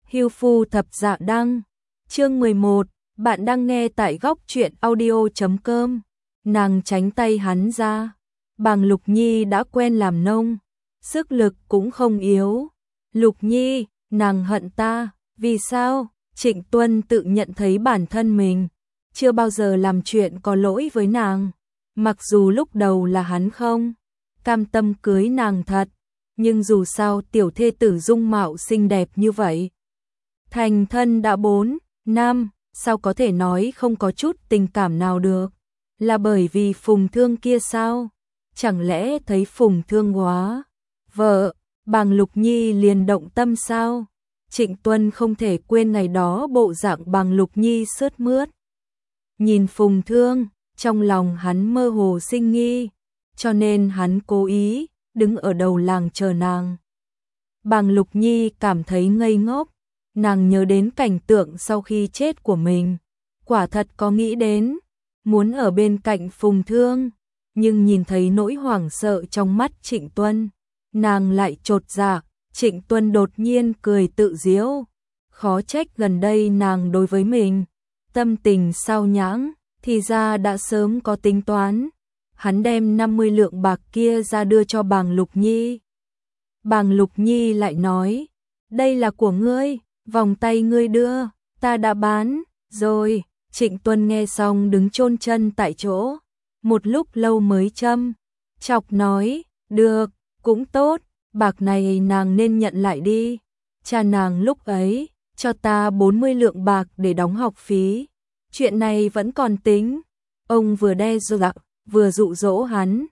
Hưu phu thập dạ đăng. Chương 11, bạn đang nghe tại góc truyện audio.com. Nàng tránh tay hắn ra. Bàng Lục Nhi đã quen làm nông, sức lực cũng không yếu. Lục Nhi, nàng hận ta, vì sao? Trịnh Tuân tự nhận thấy bản thân mình chưa bao giờ làm chuyện có lỗi với nàng. Mặc dù lúc đầu là hắn không cam tâm cưới nàng thật, nhưng dù sao tiểu thê tử dung mạo xinh đẹp như vậy. Thành thân đã 4 năm, sao có thể nói không có chút tình cảm nào được? Là bởi vì Phùng Thương kia sao? Chẳng lẽ thấy Phùng Thương quá vợ, Bàng Lục Nhi liền động tâm sao? Trịnh Tuân không thể quên ngày đó bộ dạng Bàng Lục Nhi sướt mướt. Nhìn Phùng Thương, trong lòng hắn mơ hồ sinh nghi, cho nên hắn cố ý đứng ở đầu làng chờ nàng. Bàng Lục Nhi cảm thấy ngây ngốc, nàng nhớ đến cảnh tượng sau khi chết của mình, quả thật có nghĩ đến muốn ở bên cạnh Phùng Thương, nhưng nhìn thấy nỗi hoảng sợ trong mắt Trịnh Tuân, nàng lại chột dạ. Trịnh Tuân đột nhiên cười tự giễu, khó trách gần đây nàng đối với mình tâm tình sao nhãng, thì ra đã sớm có tính toán. Hắn đem 50 lượng bạc kia ra đưa cho Bàng Lục Nhi. Bàng Lục Nhi lại nói, đây là của ngươi, vòng tay ngươi đưa, ta đã bán rồi. Trịnh Tuân nghe xong đứng chôn chân tại chỗ, một lúc lâu mới châm chọc nói, được, cũng tốt, bạc này nàng nên nhận lại đi. Cha nàng lúc ấy cho ta 40 lượng bạc để đóng học phí, chuyện này vẫn còn tính. Ông vừa đe dọa vừa dụ dỗ hắn.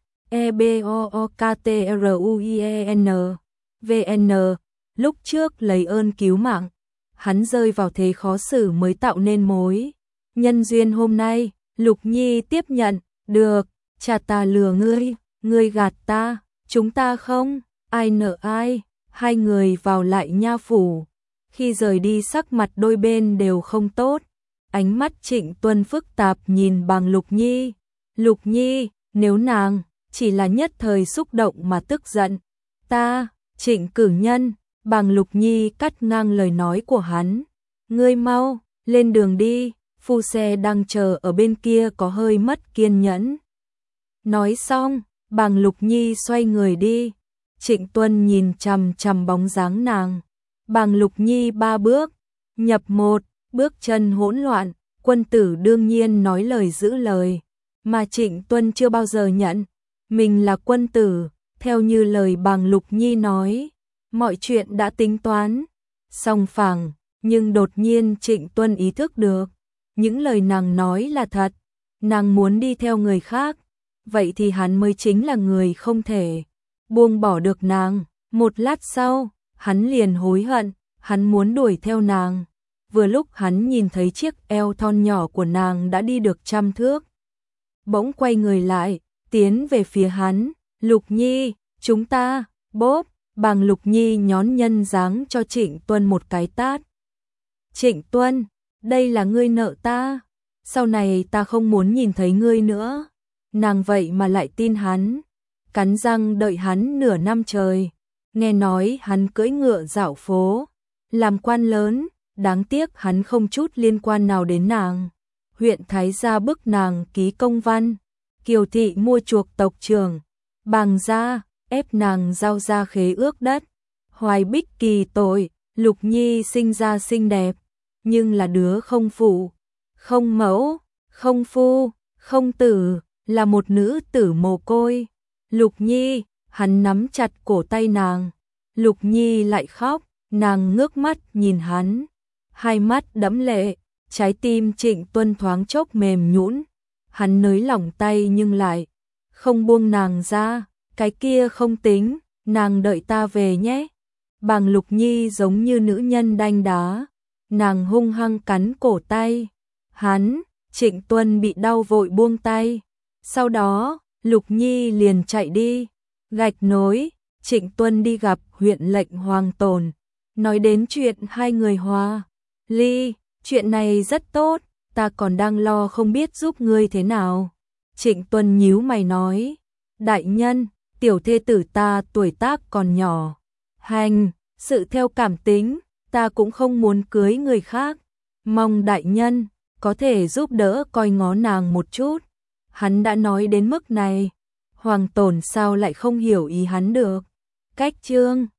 EBOOKTRUIEN VN, lúc trước lấy ơn cứu mạng, hắn rơi vào thế khó xử mới tạo nên mối nhân duyên hôm nay. Lục Nhi tiếp nhận, được, cha ta lừa ngươi, ngươi gạt ta, chúng ta không ai nợ ai. Hai người vào lại nha phủ, khi rời đi sắc mặt đôi bên đều không tốt. Ánh mắt Trịnh Tuân phức tạp nhìn Bàng Lục Nhi. Lục Nhi, nếu nàng chỉ là nhất thời xúc động mà tức giận, ta, Trịnh cử nhân. Bàng Lục Nhi cắt ngang lời nói của hắn, ngươi mau lên đường đi, phu xe đang chờ ở bên kia có hơi mất kiên nhẫn. Nói xong, Bàng Lục Nhi xoay người đi. Trịnh Tuân nhìn chằm chằm bóng dáng nàng. Bàng Lục Nhi 3 bước nhập 1, bước chân hỗn loạn. Quân tử đương nhiên nói lời giữ lời, mà Trịnh Tuân chưa bao giờ nhận mình là quân tử. Theo như lời Bàng Lục Nhi nói, mọi chuyện đã tính toán song phẳng, nhưng đột nhiên Trịnh Tuân ý thức được những lời nàng nói là thật. Nàng muốn đi theo người khác, vậy thì hắn mới chính là người không thể buông bỏ được nàng. Một lát sau, hắn liền hối hận, hắn muốn đuổi theo nàng. Vừa lúc hắn nhìn thấy chiếc eo thon nhỏ của nàng đã đi được 100 thước. Bỗng quay người lại, tiến về phía hắn. Lục Nhi, chúng ta, bốp. Bàng Lục Nhi nhón nhân dáng cho Trịnh Tuân một cái tát. Trịnh Tuân, đây là ngươi nợ ta, sau này ta không muốn nhìn thấy ngươi nữa. Nàng vậy mà lại tin hắn, cắn răng đợi hắn nửa năm trời. Nghe nói hắn cưỡi ngựa dạo phố, làm quan lớn, đáng tiếc hắn không chút liên quan nào đến nàng. Huyện Thái Gia bức nàng ký công văn, Kiều thị mua chuộc tộc trưởng, Bàng gia ép nàng giao ra khế ước đất. Hoài Bích kỳ tội, Lục Nhi sinh ra xinh đẹp, nhưng là đứa không phụ, không mẫu, không phu, không tử, là một nữ tử mồ côi. Lục Nhi, hắn nắm chặt cổ tay nàng. Lục Nhi lại khóc, nàng ngước mắt nhìn hắn, hai mắt đẫm lệ. Trái tim Trịnh Tuân thoáng chốc mềm nhũn, hắn nới lỏng tay nhưng lại không buông nàng ra. Cái kia không tính, nàng đợi ta về nhé. Bàng Lục Nhi giống như nữ nhân đanh đá, nàng hung hăng cắn cổ tay hắn. Trịnh Tuân bị đau vội buông tay. Sau đó, Lục Nhi liền chạy đi. Gạch Nối, Trịnh Tuân đi gặp huyện lệnh Hoàng Tồn, nói đến chuyện hai người hòa ly. Chuyện này rất tốt, ta còn đang lo không biết giúp ngươi thế nào. Trịnh Tuân nhíu mày nói, đại nhân, tiểu thê tử ta tuổi tác còn nhỏ, hành sự theo cảm tính, ta cũng không muốn cưới người khác, mong đại nhân có thể giúp đỡ coi ngó nàng một chút. Hắn đã nói đến mức này, Hoàng Tồn sao lại không hiểu ý hắn được. Cách chương